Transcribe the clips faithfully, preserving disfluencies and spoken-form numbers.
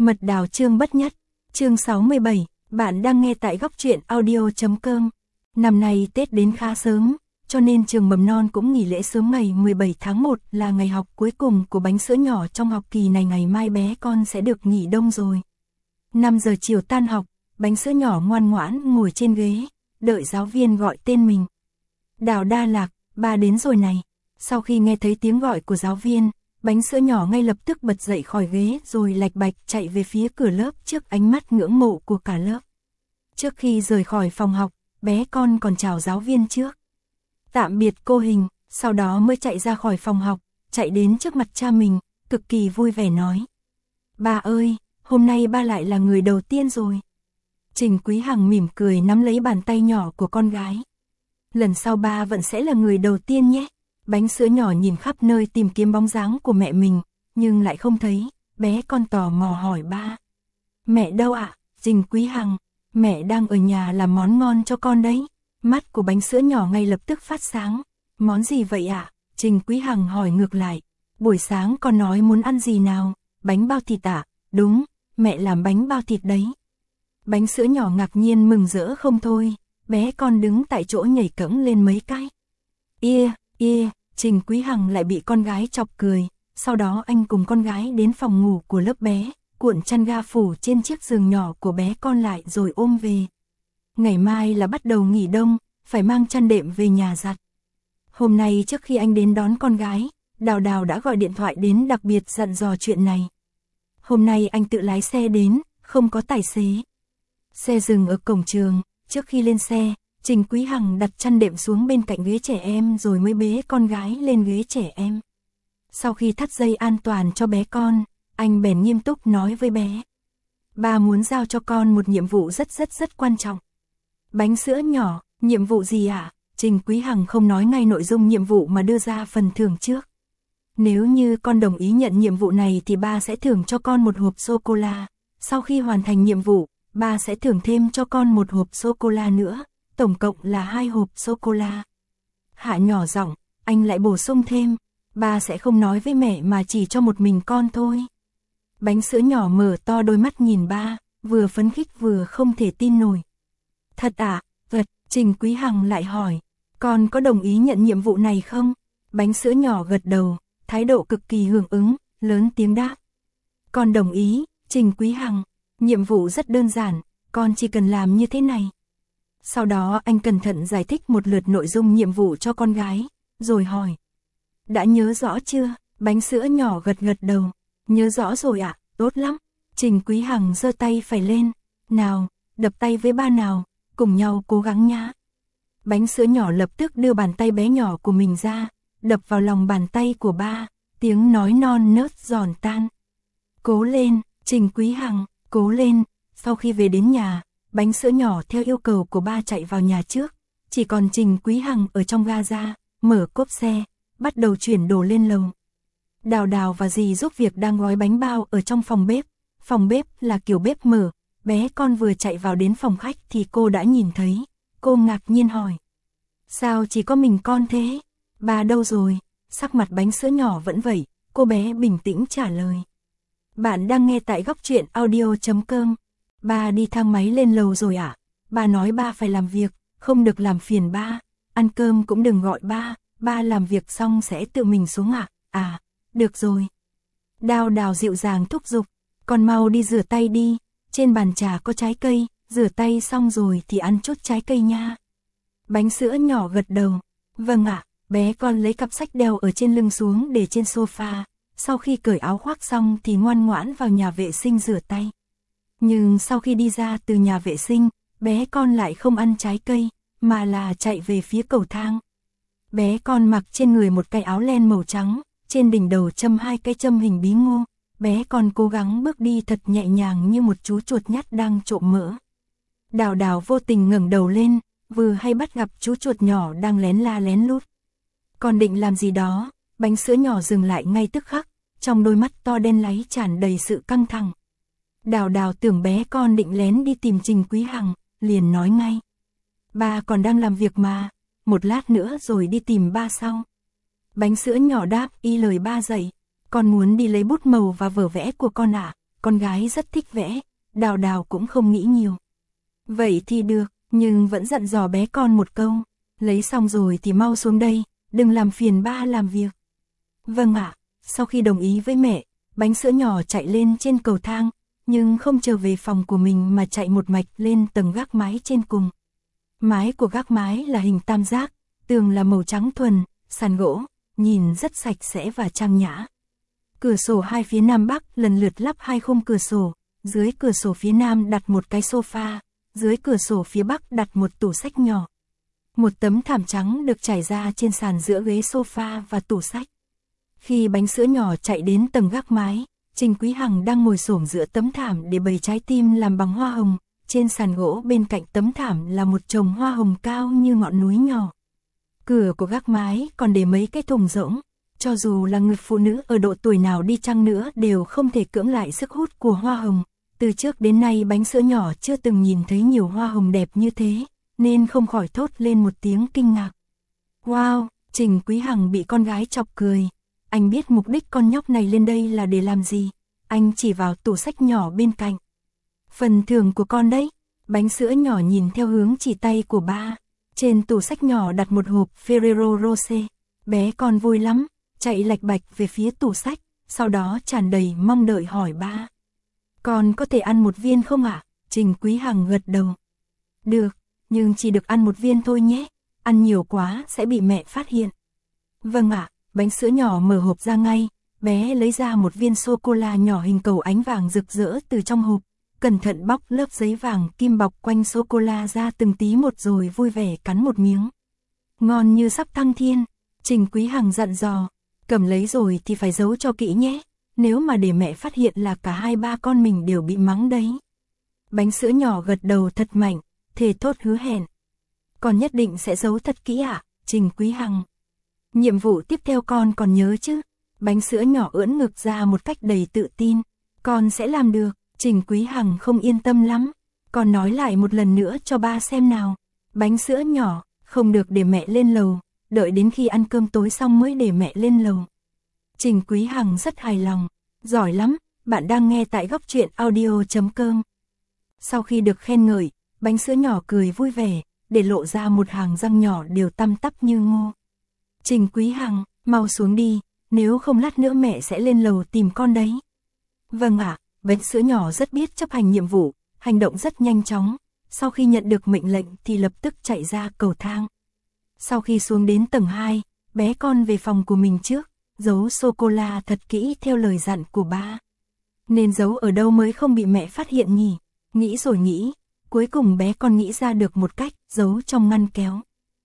Mật đào chương bất nhất, chương sáu mươi bảy, bạn đang nghe tại góc truyện audio.com. Năm nay Tết đến khá sớm, cho nên trường mầm non cũng nghỉ lễ sớm ngày mười bảy tháng một là ngày học cuối cùng của bánh sữa nhỏ trong học kỳ này, ngày mai bé con sẽ được nghỉ đông rồi. năm giờ chiều tan học, bánh sữa nhỏ ngoan ngoãn ngồi trên ghế, đợi giáo viên gọi tên mình. Đào Đa Lạc, ba đến rồi này. Sau khi nghe thấy tiếng gọi của giáo viên, bánh sữa nhỏ ngay lập tức bật dậy khỏi ghế rồi lạch bạch chạy về phía cửa lớp trước ánh mắt ngưỡng mộ của cả lớp. Trước khi rời khỏi phòng học, bé con còn chào giáo viên trước. Tạm biệt cô Hình, sau đó mới chạy ra khỏi phòng học, chạy đến trước mặt cha mình, cực kỳ vui vẻ nói. Ba ơi, hôm nay ba lại là người đầu tiên rồi. Trình Quý Hằng mỉm cười nắm lấy bàn tay nhỏ của con gái. Lần sau ba vẫn sẽ là người đầu tiên nhé. Bánh sữa nhỏ nhìn khắp nơi tìm kiếm bóng dáng của mẹ mình, nhưng lại không thấy, bé con tò mò hỏi ba. Mẹ đâu ạ? À? Trình Quý Hằng, mẹ đang ở nhà làm món ngon cho con đấy. Mắt của bánh sữa nhỏ ngay lập tức phát sáng. Món gì vậy ạ? À? Trình Quý Hằng hỏi ngược lại. Buổi sáng con nói muốn ăn gì nào? Bánh bao thịt ạ? À? Đúng, mẹ làm bánh bao thịt đấy. Bánh sữa nhỏ ngạc nhiên mừng rỡ không thôi, bé con đứng tại chỗ nhảy cẫng lên mấy cái. Ia, ia, Trình Quý Hằng lại bị con gái chọc cười, sau đó anh cùng con gái đến phòng ngủ của lớp bé, cuộn chăn ga phủ trên chiếc giường nhỏ của bé con lại rồi ôm về. Ngày mai là bắt đầu nghỉ đông, phải mang chăn đệm về nhà giặt. Hôm nay trước khi anh đến đón con gái, Đào Đào đã gọi điện thoại đến đặc biệt dặn dò chuyện này. Hôm nay anh tự lái xe đến, không có tài xế. Xe dừng ở cổng trường, trước khi lên xe, Trình Quý Hằng đặt chăn đệm xuống bên cạnh ghế trẻ em rồi mới bế con gái lên ghế trẻ em. Sau khi thắt dây an toàn cho bé con, anh bèn nghiêm túc nói với bé. Ba muốn giao cho con một nhiệm vụ rất rất rất quan trọng. Bánh sữa nhỏ, nhiệm vụ gì ạ? À? Trình Quý Hằng không nói ngay nội dung nhiệm vụ mà đưa ra phần thưởng trước. Nếu như con đồng ý nhận nhiệm vụ này thì ba sẽ thưởng cho con một hộp sô-cô-la. Sau khi hoàn thành nhiệm vụ, ba sẽ thưởng thêm cho con một hộp sô-cô-la nữa, tổng cộng là hai hộp sô-cô-la. Hạ nhỏ giọng, anh lại bổ sung thêm, ba sẽ không nói với mẹ mà chỉ cho một mình con thôi. Bánh sữa nhỏ mở to đôi mắt nhìn ba, vừa phấn khích vừa không thể tin nổi. Thật ạ? À? Vật, Trình Quý Hằng lại hỏi, con có đồng ý nhận nhiệm vụ này không? Bánh sữa nhỏ gật đầu, thái độ cực kỳ hưởng ứng, lớn tiếng đáp. Con đồng ý, Trình Quý Hằng. Nhiệm vụ rất đơn giản, con chỉ cần làm như thế này. Sau đó anh cẩn thận giải thích một lượt nội dung nhiệm vụ cho con gái, rồi hỏi. Đã nhớ rõ chưa? Bánh sữa nhỏ gật gật đầu. Nhớ rõ rồi ạ, à? Tốt lắm. Trình Quý Hằng giơ tay phải lên. Nào, đập tay với ba nào, cùng nhau cố gắng nhá. Bánh sữa nhỏ lập tức đưa bàn tay bé nhỏ của mình ra, đập vào lòng bàn tay của ba, tiếng nói non nớt giòn tan. Cố lên, Trình Quý Hằng. Cố lên. Sau khi về đến nhà, bánh sữa nhỏ theo yêu cầu của ba chạy vào nhà trước, chỉ còn Trình Quý Hằng ở trong ga-ra, mở cốp xe, bắt đầu chuyển đồ lên lầu. Đào Đào và dì giúp việc đang gói bánh bao ở trong phòng bếp, phòng bếp là kiểu bếp mở, bé con vừa chạy vào đến phòng khách thì cô đã nhìn thấy, cô ngạc nhiên hỏi. Sao chỉ có mình con thế? Ba đâu rồi? Sắc mặt bánh sữa nhỏ vẫn vậy, cô bé bình tĩnh trả lời. Bạn đang nghe tại góc truyện audio.com. Ba đi thang máy lên lầu rồi ạ. À? Ba nói ba phải làm việc, không được làm phiền ba. Ăn cơm cũng đừng gọi ba, ba làm việc xong sẽ tự mình xuống ạ. À? à, được rồi. Đào Đào dịu dàng thúc giục, con mau đi rửa tay đi, trên bàn trà có trái cây, rửa tay xong rồi thì ăn chút trái cây nha. Bánh sữa nhỏ gật đầu, vâng ạ, à, bé con lấy cặp sách đeo ở trên lưng xuống để trên sofa. Sau khi cởi áo khoác xong thì ngoan ngoãn vào nhà vệ sinh rửa tay. Nhưng sau khi đi ra từ nhà vệ sinh, bé con lại không ăn trái cây, mà là chạy về phía cầu thang. Bé con mặc trên người một cái áo len màu trắng, trên đỉnh đầu châm hai cái châm hình bí ngô. Bé con cố gắng bước đi thật nhẹ nhàng như một chú chuột nhắt đang trộm mỡ. Đào Đào vô tình ngẩng đầu lên, vừa hay bắt gặp chú chuột nhỏ đang lén la lén lút. Còn định làm gì đó, bánh sữa nhỏ dừng lại ngay tức khắc. Trong đôi mắt to đen láy tràn đầy sự căng thẳng. Đào Đào tưởng bé con định lén đi tìm Trình Quý Hằng, liền nói ngay. Ba còn đang làm việc mà, một lát nữa rồi đi tìm ba sau. Bánh sữa nhỏ đáp y lời ba dạy, con muốn đi lấy bút màu và vở vẽ của con ạ. À? con gái rất thích vẽ, Đào Đào cũng không nghĩ nhiều. Vậy thì được, nhưng vẫn dặn dò bé con một câu, lấy xong rồi thì mau xuống đây, đừng làm phiền ba làm việc. Vâng ạ, sau khi đồng ý với mẹ, bánh sữa nhỏ chạy lên trên cầu thang, nhưng không trở về phòng của mình mà chạy một mạch lên tầng gác mái trên cùng. Mái của gác mái là hình tam giác, tường là màu trắng thuần, sàn gỗ, nhìn rất sạch sẽ và trang nhã. Cửa sổ hai phía nam bắc lần lượt lắp hai khung cửa sổ, dưới cửa sổ phía nam đặt một cái sofa, dưới cửa sổ phía bắc đặt một tủ sách nhỏ. Một tấm thảm trắng được trải ra trên sàn giữa ghế sofa và tủ sách. Khi bánh sữa nhỏ chạy đến tầng gác mái, Trình Quý Hằng đang ngồi xổm giữa tấm thảm để bày trái tim làm bằng hoa hồng, trên sàn gỗ bên cạnh tấm thảm là một chồng hoa hồng cao như ngọn núi nhỏ. Cửa của gác mái còn để mấy cái thùng rỗng, cho dù là người phụ nữ ở độ tuổi nào đi chăng nữa đều không thể cưỡng lại sức hút của hoa hồng. Từ trước đến nay bánh sữa nhỏ chưa từng nhìn thấy nhiều hoa hồng đẹp như thế, nên không khỏi thốt lên một tiếng kinh ngạc. Wow, Trình Quý Hằng bị con gái chọc cười. Anh biết mục đích con nhóc này lên đây là để làm gì. Anh chỉ vào tủ sách nhỏ bên cạnh. Phần thưởng của con đấy. Bánh sữa nhỏ nhìn theo hướng chỉ tay của ba. Trên tủ sách nhỏ đặt một hộp Ferrero Rocher. Bé con vui lắm, chạy lạch bạch về phía tủ sách, sau đó tràn đầy mong đợi hỏi ba. Con có thể ăn một viên không ạ? À? Trình Quý Hằng gật đầu. Được, nhưng chỉ được ăn một viên thôi nhé. Ăn nhiều quá sẽ bị mẹ phát hiện. Vâng ạ. À. Bánh sữa nhỏ mở hộp ra ngay, bé lấy ra một viên sô-cô-la nhỏ hình cầu ánh vàng rực rỡ từ trong hộp, cẩn thận bóc lớp giấy vàng kim bọc quanh sô-cô-la ra từng tí một rồi vui vẻ cắn một miếng. Ngon như sắp thăng thiên, Trình Quý Hằng dặn dò, cầm lấy rồi thì phải giấu cho kỹ nhé, nếu mà để mẹ phát hiện là cả hai ba con mình đều bị mắng đấy. Bánh sữa nhỏ gật đầu thật mạnh, thề thốt hứa hẹn. Con nhất định sẽ giấu thật kỹ ạ, à? Trình Quý Hằng. Nhiệm vụ tiếp theo con còn nhớ chứ? Bánh sữa nhỏ ưỡn ngực ra một cách đầy tự tin. Con sẽ làm được. Trình Quý Hằng không yên tâm lắm. Con nói lại một lần nữa cho ba xem nào. Bánh sữa nhỏ, không được để mẹ lên lầu. Đợi đến khi ăn cơm tối xong mới để mẹ lên lầu. Trình Quý Hằng rất hài lòng. Giỏi lắm, bạn đang nghe tại góc truyện audio chấm com. Sau khi được khen ngợi, bánh sữa nhỏ cười vui vẻ, để lộ ra một hàng răng nhỏ đều tăm tắp như ngô. Trình Quý Hằng, mau xuống đi, nếu không lát nữa mẹ sẽ lên lầu tìm con đấy. Vâng ạ, à, bánh sữa nhỏ rất biết chấp hành nhiệm vụ, hành động rất nhanh chóng, sau khi nhận được mệnh lệnh thì lập tức chạy ra cầu thang. Sau khi xuống đến tầng hai, bé con về phòng của mình trước, giấu sô-cô-la thật kỹ theo lời dặn của ba. Nên giấu ở đâu mới không bị mẹ phát hiện nhỉ? Nghĩ rồi nghĩ, cuối cùng bé con nghĩ ra được một cách, giấu trong ngăn kéo.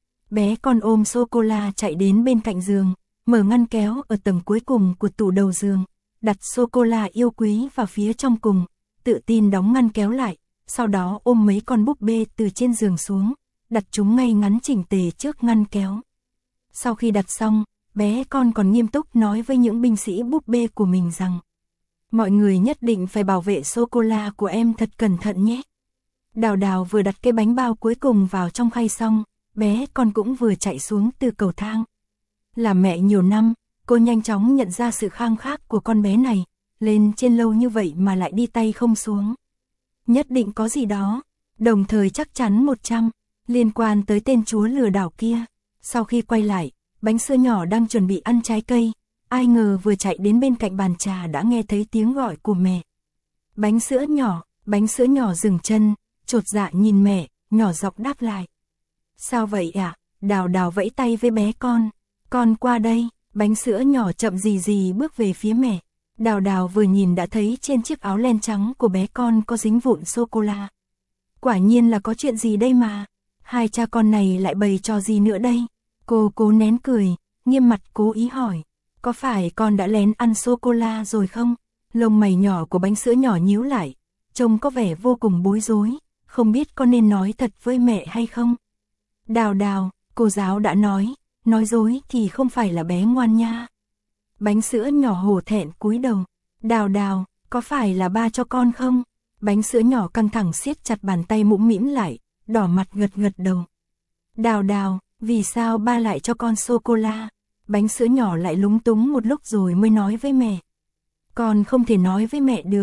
Bé con ôm sô-cô-la chạy đến bên cạnh giường, mở ngăn kéo ở tầng cuối cùng của tủ đầu giường, đặt sô-cô-la yêu quý vào phía trong cùng, tự tin đóng ngăn kéo lại, sau đó ôm mấy con búp bê từ trên giường xuống, đặt chúng ngay ngắn chỉnh tề trước ngăn kéo. Sau khi đặt xong, bé con còn nghiêm túc nói với những binh sĩ búp bê của mình rằng: mọi người nhất định phải bảo vệ sô-cô-la của em thật cẩn thận nhé. Đào Đào vừa đặt cái bánh bao cuối cùng vào trong khay xong, bé con cũng vừa chạy xuống từ cầu thang. Làm mẹ nhiều năm, cô nhanh chóng nhận ra sự khang khác của con bé này, lên trên lâu như vậy mà lại đi tay không xuống. Nhất định có gì đó, đồng thời chắc chắn một trăm, liên quan tới tên chúa lừa đảo kia. Sau khi quay lại, bánh sữa nhỏ đang chuẩn bị ăn trái cây, ai ngờ vừa chạy đến bên cạnh bàn trà đã nghe thấy tiếng gọi của mẹ. Bánh sữa nhỏ, bánh sữa nhỏ dừng chân, chột dạ nhìn mẹ, nhỏ giọng đáp lại. Sao vậy ạ? À? Đào Đào vẫy tay với bé con. Con qua đây. Bánh sữa nhỏ chậm gì gì bước về phía mẹ. Đào Đào vừa nhìn đã thấy trên chiếc áo len trắng của bé con có dính vụn sô-cô-la. Quả nhiên là có chuyện gì đây mà. Hai cha con này lại bày trò gì nữa đây? Cô cố nén cười, nghiêm mặt cố ý hỏi. Có phải con đã lén ăn sô-cô-la rồi không? Lông mày nhỏ của bánh sữa nhỏ nhíu lại, trông có vẻ vô cùng bối rối, không biết con nên nói thật với mẹ hay không. Đào Đào, cô giáo đã nói, nói dối thì không phải là bé ngoan nha. Bánh sữa nhỏ hổ thẹn cúi đầu. Đào Đào, có phải là ba cho con không? Bánh sữa nhỏ căng thẳng siết chặt bàn tay mũm mĩm lại, đỏ mặt gật gật đầu. Đào Đào, vì sao ba lại cho con sô-cô-la? Bánh sữa nhỏ lại lúng túng một lúc rồi mới nói với mẹ. Con không thể nói với mẹ được,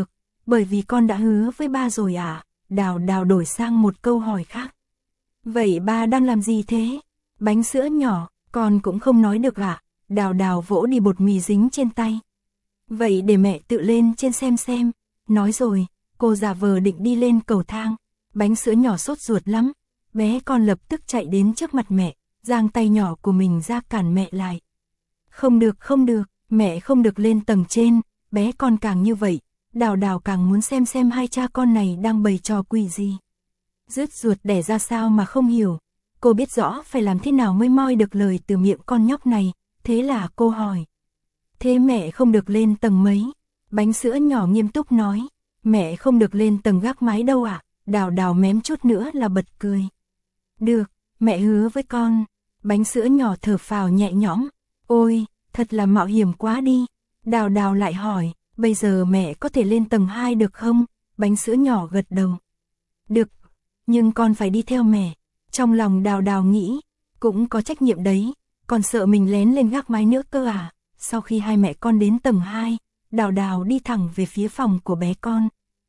bởi vì con đã hứa với ba rồi à? Đào Đào đổi sang một câu hỏi khác. Vậy ba đang làm gì thế? Bánh sữa nhỏ, con cũng không nói được à? Đào Đào vỗ đi bột mì dính trên tay. Vậy để mẹ tự lên trên xem xem. Nói rồi, cô giả vờ định đi lên cầu thang. Bánh sữa nhỏ sốt ruột lắm. Bé con lập tức chạy đến trước mặt mẹ, giang tay nhỏ của mình ra cản mẹ lại. Không được, không được, mẹ không được lên tầng trên. Bé con càng như vậy, Đào Đào càng muốn xem xem hai cha con này đang bày trò quỷ gì. Rứt ruột đẻ ra sao mà không hiểu. Cô biết rõ phải làm thế nào mới moi được lời từ miệng con nhóc này, thế là cô hỏi. Thế mẹ không được lên tầng mấy? Bánh sữa nhỏ nghiêm túc nói. Mẹ không được lên tầng gác mái đâu ạ. À? Đào Đào mém chút nữa là bật cười. Được, mẹ hứa với con. Bánh sữa nhỏ thở phào nhẹ nhõm. Ôi, thật là mạo hiểm quá đi. Đào Đào lại hỏi, bây giờ mẹ có thể lên tầng hai được không? Bánh sữa nhỏ gật đầu. Được, nhưng con phải đi theo mẹ. Trong lòng Đào Đào nghĩ, cũng có trách nhiệm đấy, còn sợ mình lén lên gác mái nữa cơ à. Sau khi hai mẹ con đến tầng hai, Đào Đào đi thẳng về phía phòng của bé con.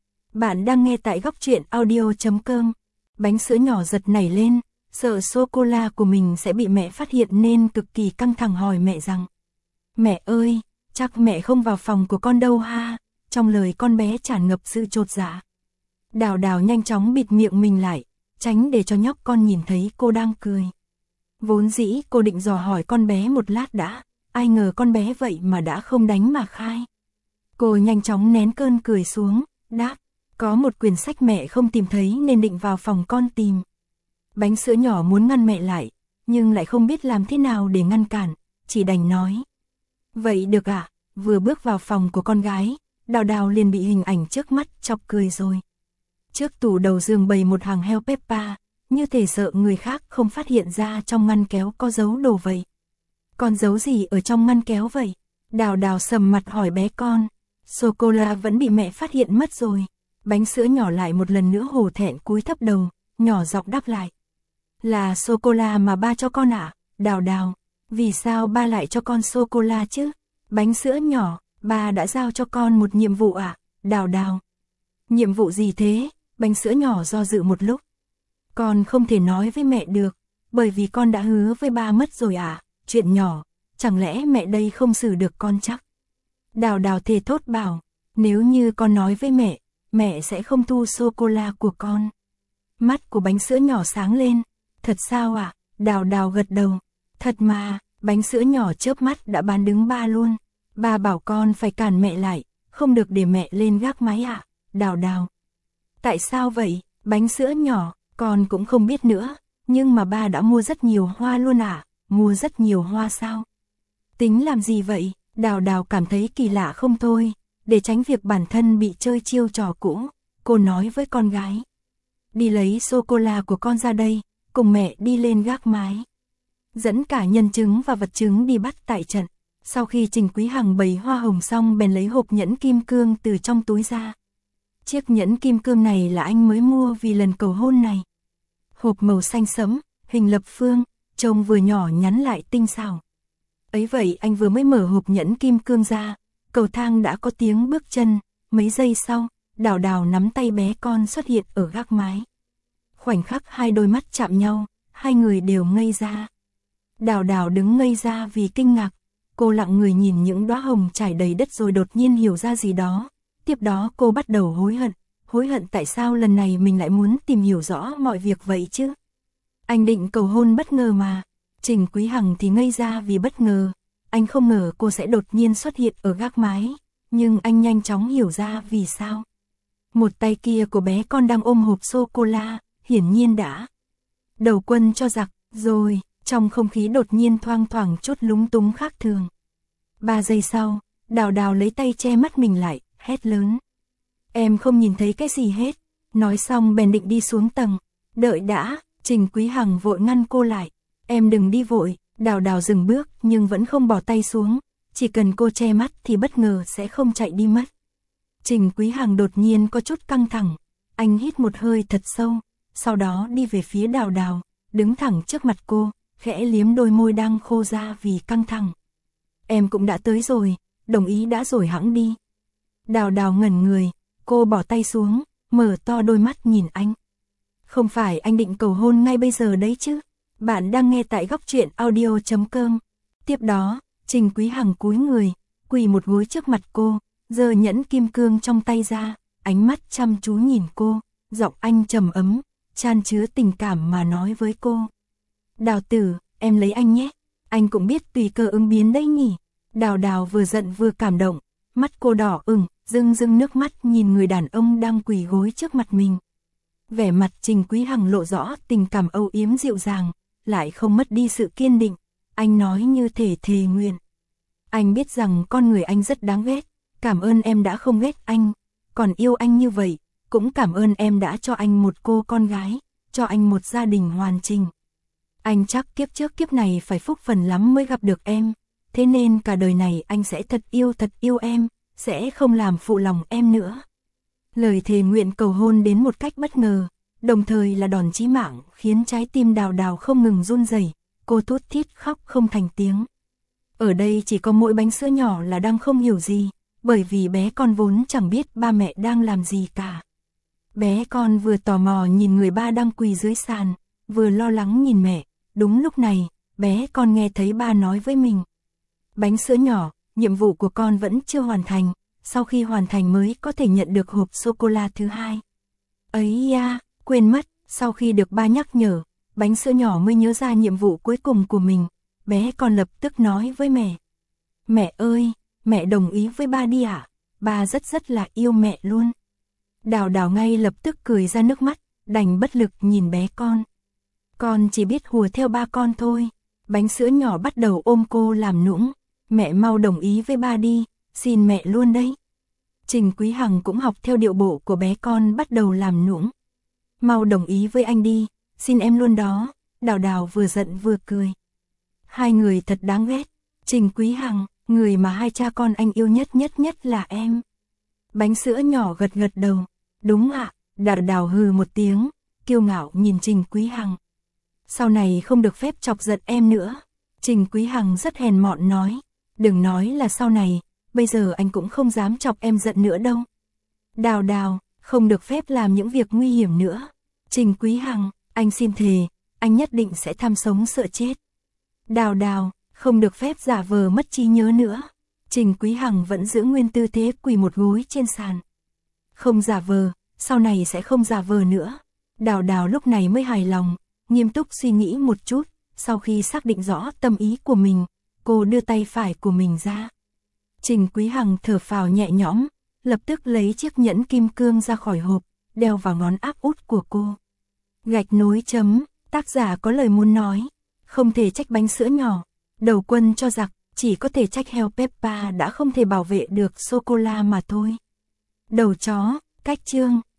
Bạn đang nghe tại góc truyện audio chấm com. Bánh sữa nhỏ giật nảy lên, sợ sô-cô-la của mình sẽ bị mẹ phát hiện nên cực kỳ căng thẳng hỏi mẹ rằng: Mẹ ơi, chắc mẹ không vào phòng của con đâu ha? Trong lời con bé tràn ngập sự chột dạ. Đào Đào nhanh chóng bịt miệng mình lại, tránh để cho nhóc con nhìn thấy cô đang cười. Vốn dĩ cô định dò hỏi con bé một lát đã, ai ngờ con bé vậy mà đã không đánh mà khai. Cô nhanh chóng nén cơn cười xuống, đáp, có một quyển sách mẹ không tìm thấy nên định vào phòng con tìm. Bánh sữa nhỏ muốn ngăn mẹ lại, nhưng lại không biết làm thế nào để ngăn cản, chỉ đành nói. Vậy được ạ, à? Vừa bước vào phòng của con gái, Đào Đào liền bị hình ảnh trước mắt chọc cười rồi. Trước tủ đầu giường bày một hàng heo Peppa, như thể sợ người khác không phát hiện ra trong ngăn kéo có giấu đồ vậy. Con giấu gì ở trong ngăn kéo vậy? Đào Đào sầm mặt hỏi bé con. Sô-cô-la vẫn bị mẹ phát hiện mất rồi. Bánh sữa nhỏ lại một lần nữa hổ thẹn cúi thấp đầu, nhỏ giọng đáp lại. Là sô-cô-la mà ba cho con ạ. À? Đào Đào, vì sao ba lại cho con sô-cô-la chứ? Bánh sữa nhỏ, ba đã giao cho con một nhiệm vụ ạ. À? Đào Đào, nhiệm vụ gì thế? Bánh sữa nhỏ do dự một lúc. Con không thể nói với mẹ được, bởi vì con đã hứa với ba mất rồi à? Chuyện nhỏ, chẳng lẽ mẹ đây không xử được con chắc? Đào Đào thề thốt bảo, nếu như con nói với mẹ, mẹ sẽ không thu sô-cô-la của con. Mắt của bánh sữa nhỏ sáng lên. Thật sao ạ? À? Đào Đào gật đầu. Thật mà, bánh sữa nhỏ chớp mắt đã bán đứng ba luôn. Ba bảo con phải cản mẹ lại, không được để mẹ lên gác mái ạ. À? Đào Đào. Tại sao vậy? Bánh sữa nhỏ, con cũng không biết nữa. Nhưng mà ba đã mua rất nhiều hoa luôn à? Mua rất nhiều hoa sao? Tính làm gì vậy? Đào Đào cảm thấy kỳ lạ không thôi. Để tránh việc bản thân bị chơi chiêu trò cũ, cô nói với con gái. Đi lấy sô-cô-la của con ra đây, cùng mẹ đi lên gác mái. Dẫn cả nhân chứng và vật chứng đi bắt tại trận. Sau khi Trình Quý Hằng bày hoa hồng xong bèn lấy hộp nhẫn kim cương từ trong túi ra. Chiếc nhẫn kim cương này là anh mới mua vì lần cầu hôn này. Hộp màu xanh sẫm, hình lập phương, trông vừa nhỏ nhắn lại tinh xảo. Ấy vậy anh vừa mới mở hộp nhẫn kim cương ra, cầu thang đã có tiếng bước chân, mấy giây sau, Đào Đào nắm tay bé con xuất hiện ở gác mái. Khoảnh khắc hai đôi mắt chạm nhau, hai người đều ngây ra. Đào Đào đứng ngây ra vì kinh ngạc, cô lặng người nhìn những đóa hồng trải đầy đất rồi đột nhiên hiểu ra gì đó. Tiếp đó cô bắt đầu hối hận, hối hận tại sao lần này mình lại muốn tìm hiểu rõ mọi việc vậy chứ. Anh định cầu hôn bất ngờ mà. Trình Quý Hằng thì ngây ra vì bất ngờ. Anh không ngờ cô sẽ đột nhiên xuất hiện ở gác mái, nhưng anh nhanh chóng hiểu ra vì sao. Một tay kia của bé con đang ôm hộp sô-cô-la, hiển nhiên đã đầu quân cho giặc, rồi, trong không khí đột nhiên thoang thoảng chút lúng túng khác thường. Ba giây sau, Đào Đào lấy tay che mắt mình lại, hét lớn. Em không nhìn thấy cái gì hết. Nói xong bèn định đi xuống tầng. Đợi đã, Trình Quý Hằng vội ngăn cô lại. Em đừng đi vội. Đào Đào dừng bước nhưng vẫn không bỏ tay xuống. Chỉ cần cô che mắt thì bất ngờ sẽ không chạy đi mất. Trình Quý Hằng đột nhiên có chút căng thẳng. Anh hít một hơi thật sâu, sau đó đi về phía Đào Đào, đứng thẳng trước mặt cô, khẽ liếm đôi môi đang khô ra vì căng thẳng. Em cũng đã tới rồi, đồng ý đã rồi hẵng đi. Đào Đào ngẩn người, Cô bỏ tay xuống, mở to đôi mắt nhìn anh. Không phải anh định cầu hôn ngay bây giờ đấy chứ? Bạn đang nghe tại góc truyện audio chấm com. Tiếp đó, Trình Quý Hằng cúi người, quỳ một gối trước mặt cô, giơ nhẫn kim cương trong tay ra, ánh mắt chăm chú nhìn cô, giọng anh trầm ấm, chan chứa tình cảm mà nói với cô. Đào tử, em lấy anh nhé, anh cũng biết tùy cơ ứng biến đấy nhỉ. Đào Đào vừa giận vừa cảm động, mắt cô đỏ ửng, rưng rưng nước mắt nhìn người đàn ông đang quỳ gối trước mặt mình. Vẻ mặt Trình Quý Hằng lộ rõ tình cảm âu yếm dịu dàng, lại không mất đi sự kiên định, anh nói như thể thề nguyện. Anh biết rằng con người anh rất đáng ghét, cảm ơn em đã không ghét anh, còn yêu anh như vậy, cũng cảm ơn em đã cho anh một cô con gái, cho anh một gia đình hoàn chỉnh. Anh chắc kiếp trước kiếp này phải phúc phần lắm mới gặp được em, thế nên cả đời này anh sẽ thật yêu thật yêu em, sẽ không làm phụ lòng em nữa. Lời thề nguyện cầu hôn đến một cách bất ngờ, đồng thời là đòn chí mạng khiến trái tim Đào Đào không ngừng run rẩy, cô thút thít khóc không thành tiếng. Ở đây chỉ có mỗi Bánh Sữa Nhỏ là đang không hiểu gì, bởi vì bé con vốn chẳng biết ba mẹ đang làm gì cả. Bé con vừa tò mò nhìn người ba đang quỳ dưới sàn, vừa lo lắng nhìn mẹ. Đúng lúc này, bé con nghe thấy ba nói với mình. Bánh Sữa Nhỏ, nhiệm vụ của con vẫn chưa hoàn thành, sau khi hoàn thành mới có thể nhận được hộp sô-cô-la thứ hai. Ấy da, quên mất, sau khi được ba nhắc nhở, Bánh Sữa Nhỏ mới nhớ ra nhiệm vụ cuối cùng của mình. Bé con lập tức nói với mẹ. Mẹ ơi, mẹ đồng ý với ba đi ạ, à? Ba rất rất là yêu mẹ luôn. Đào Đào ngay lập tức cười ra nước mắt, đành bất lực nhìn bé con. Con chỉ biết hùa theo ba con thôi. Bánh Sữa Nhỏ bắt đầu ôm cô làm nũng. Mẹ mau đồng ý với ba đi, xin mẹ luôn đấy. Trình Quý Hằng cũng học theo điệu bộ của bé con bắt đầu làm nũng. Mau đồng ý với anh đi, xin em luôn đó. Đào Đào vừa giận vừa cười. Hai người thật đáng ghét. Trình Quý Hằng, người mà hai cha con anh yêu nhất nhất nhất là em. Bánh Sữa Nhỏ gật gật đầu. Đúng ạ. Đào Đào hừ một tiếng, kiêu ngạo nhìn Trình Quý Hằng. Sau này không được phép chọc giận em nữa. Trình Quý Hằng rất hèn mọn nói. Đừng nói là sau này, bây giờ anh cũng không dám chọc em giận nữa đâu. Đào Đào, không được phép làm những việc nguy hiểm nữa. Trình Quý Hằng, anh xin thề, anh nhất định sẽ tham sống sợ chết. Đào Đào, không được phép giả vờ mất trí nhớ nữa. Trình Quý Hằng vẫn giữ nguyên tư thế quỳ một gối trên sàn. Không giả vờ, sau này sẽ không giả vờ nữa. Đào Đào lúc này mới hài lòng, nghiêm túc suy nghĩ một chút, sau khi xác định rõ tâm ý của mình, cô đưa tay phải của mình ra. Trình Quý Hằng thở phào nhẹ nhõm, lập tức lấy chiếc nhẫn kim cương ra khỏi hộp, đeo vào ngón áp út của cô. Gạch nối chấm, tác giả có lời muốn nói, không thể trách Bánh Sữa Nhỏ, đầu quân cho giặc, chỉ có thể trách heo Peppa đã không thể bảo vệ được sô-cô-la mà thôi. Đầu chó, cách chương.